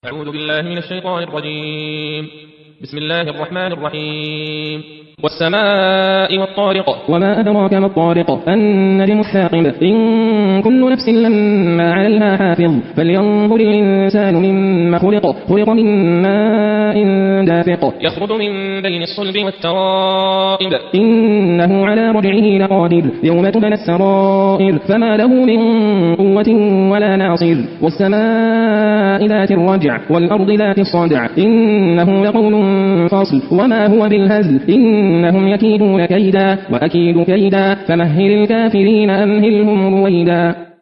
أعوذ بالله من الشيطان الرجيم. بسم الله الرحمن الرحيم. والسماء والطارق. وما أدراك ما الطارق. النجم الثاقب. إن كل نفس لما عليها حافظ. فلينظر الإنسان مما خلق. خلق من ماء دافق. يخرج من بين الصلب والترائب. إنه على رجعه لقادر. يوم تبلى السرائر. فما له من قوة ولا ناصر. والسماء ذات الرجع. والأرض ذات الصدع. إنه لقول فصل. وما هو بالهزل. إنهم يكيدون كيدا وأكيد كيدا. فمهل الكافرين أمهلهم رويدا.